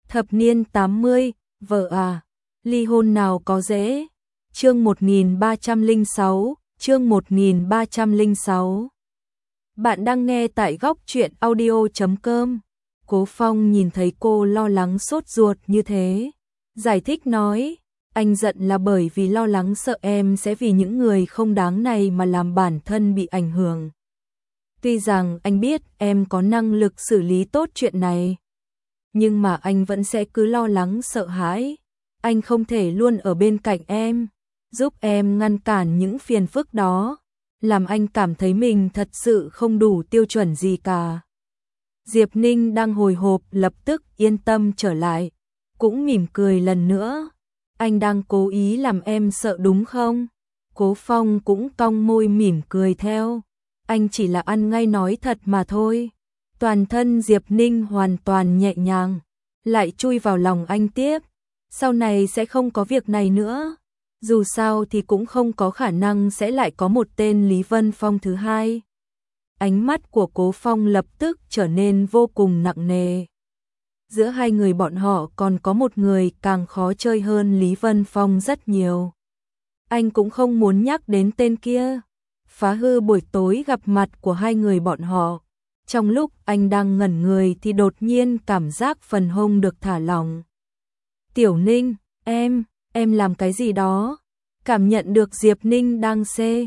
Thập niên 80, vợ à, ly hôn nào có dễ. Chương 1306, chương 1306. Bạn đang nghe tại góc truyện audio.com. Cố Phong nhìn thấy cô lo lắng sốt ruột như thế, giải thích nói, anh giận là bởi vì lo lắng sợ em sẽ vì những người không đáng này mà làm bản thân bị ảnh hưởng. Tuy rằng anh biết em có năng lực xử lý tốt chuyện này, nhưng mà anh vẫn sẽ cứ lo lắng sợ hãi. Anh không thể luôn ở bên cạnh em, giúp em ngăn cản những phiền phức đó, làm anh cảm thấy mình thật sự không đủ tiêu chuẩn gì cả. Diệp Ninh đang hồi hộp lập tức yên tâm trở lại, cũng mỉm cười lần nữa. Anh đang cố ý làm em sợ đúng không? Cố Phong cũng cong môi mỉm cười theo. Anh chỉ là ăn ngay nói thật mà thôi. Toàn thân Diệp Ninh hoàn toàn nhẹ nhàng, lại chui vào lòng anh tiếp. Sau này sẽ không có việc này nữa. Dù sao thì cũng không có khả năng sẽ lại có một tên Lý Vân Phong thứ hai. Ánh mắt của Cố Phong lập tức trở nên vô cùng nặng nề. Giữa hai người bọn họ còn có một người càng khó chơi hơn Lý Vân Phong rất nhiều. Anh cũng không muốn nhắc đến tên kia, phá hư buổi tối gặp mặt của hai người bọn họ. Trong lúc anh đang ngẩn người thì đột nhiên cảm giác phần hông được thả lỏng. Tiểu Ninh, em làm cái gì đó? Cảm nhận được Diệp Ninh đang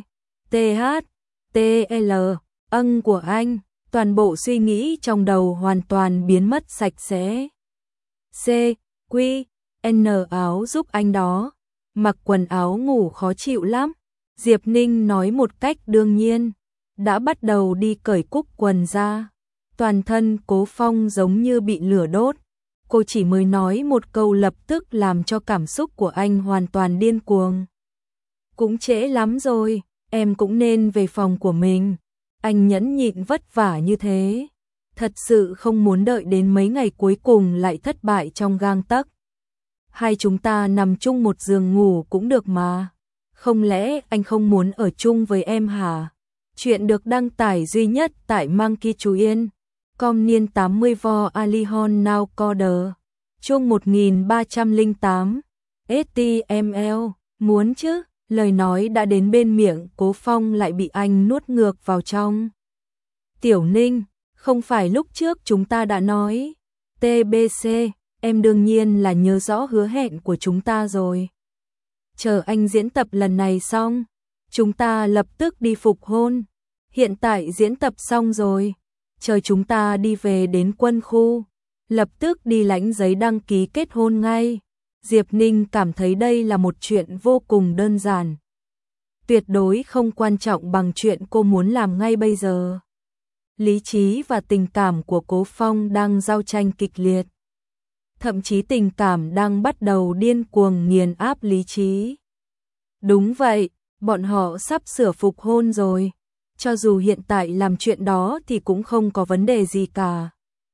CTHTL âng của anh, toàn bộ suy nghĩ trong đầu hoàn toàn biến mất sạch sẽ. N áo giúp anh đó, mặc quần áo ngủ khó chịu lắm. Diệp Ninh nói một cách đương nhiên, đã bắt đầu đi cởi cúc quần ra. Toàn thân Cố Phong giống như bị lửa đốt. Cô chỉ mới nói một câu lập tức làm cho cảm xúc của anh hoàn toàn điên cuồng. Cũng trễ lắm rồi, em cũng nên về phòng của mình. Anh nhẫn nhịn vất vả như thế, thật sự không muốn đợi đến mấy ngày cuối cùng lại thất bại trong gang tấc. Hai chúng ta nằm chung một giường ngủ cũng được mà. Không lẽ anh không muốn ở chung với em hả? Chuyện được đăng tải duy nhất tại Monkey Chú Yên. Com niên 80 vo Alihon Now Coder. Chương 1308. STML. Muốn chứ? Lời nói đã đến bên miệng Cố Phong lại bị anh nuốt ngược vào trong. Tiểu Ninh, không phải lúc trước chúng ta đã nói. TBC, em đương nhiên là nhớ rõ hứa hẹn của chúng ta rồi. Chờ anh diễn tập lần này xong, chúng ta lập tức đi phục hôn. Hiện tại diễn tập xong rồi, chờ chúng ta đi về đến quân khu, lập tức đi lãnh giấy đăng ký kết hôn ngay. Diệp Ninh cảm thấy đây là một chuyện vô cùng đơn giản, tuyệt đối không quan trọng bằng chuyện cô muốn làm ngay bây giờ. Lý trí và tình cảm của Cố Phong đang giao tranh kịch liệt. Thậm chí tình cảm đang bắt đầu điên cuồng nghiền áp lý trí. Đúng vậy, bọn họ sắp sửa phục hôn rồi. Cho dù hiện tại làm chuyện đó thì cũng không có vấn đề gì cả.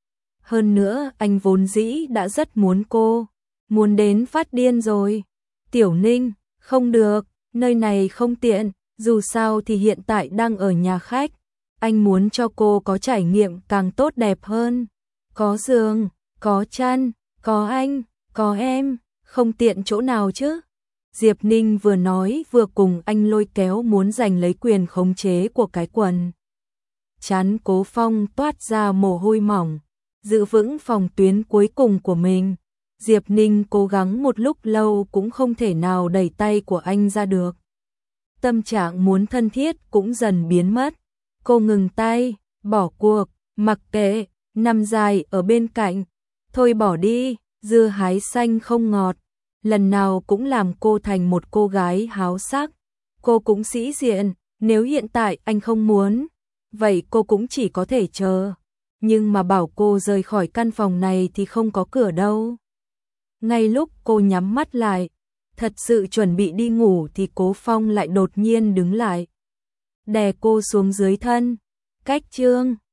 Hơn nữa, anh vốn dĩ đã rất muốn cô, muốn đến phát điên rồi. Tiểu Ninh, không được, nơi này không tiện, dù sao thì hiện tại đang ở nhà khách. Anh muốn cho cô có trải nghiệm càng tốt đẹp hơn. Có giường, có chăn, có anh, có em, không tiện chỗ nào chứ? Diệp Ninh vừa nói vừa cùng anh lôi kéo muốn giành lấy quyền khống chế của cái quần. Trán Cố Phong toát ra mồ hôi mỏng, giữ vững phòng tuyến cuối cùng của mình. Diệp Ninh cố gắng một lúc lâu cũng không thể nào đẩy tay của anh ra được. Tâm trạng muốn thân thiết cũng dần biến mất. Cô ngừng tay, bỏ cuộc, mặc kệ, nằm dài ở bên cạnh. Thôi bỏ đi, dưa hái xanh không ngọt. Lần nào cũng làm cô thành một cô gái háo sắc. Cô cũng sĩ diện, nếu hiện tại anh không muốn, vậy cô cũng chỉ có thể chờ. Nhưng mà bảo cô rời khỏi căn phòng này thì không có cửa đâu. Ngay lúc cô nhắm mắt lại, thật sự chuẩn bị đi ngủ thì Cố Phong lại đột nhiên đứng lại, đè cô xuống dưới thân. Cách chương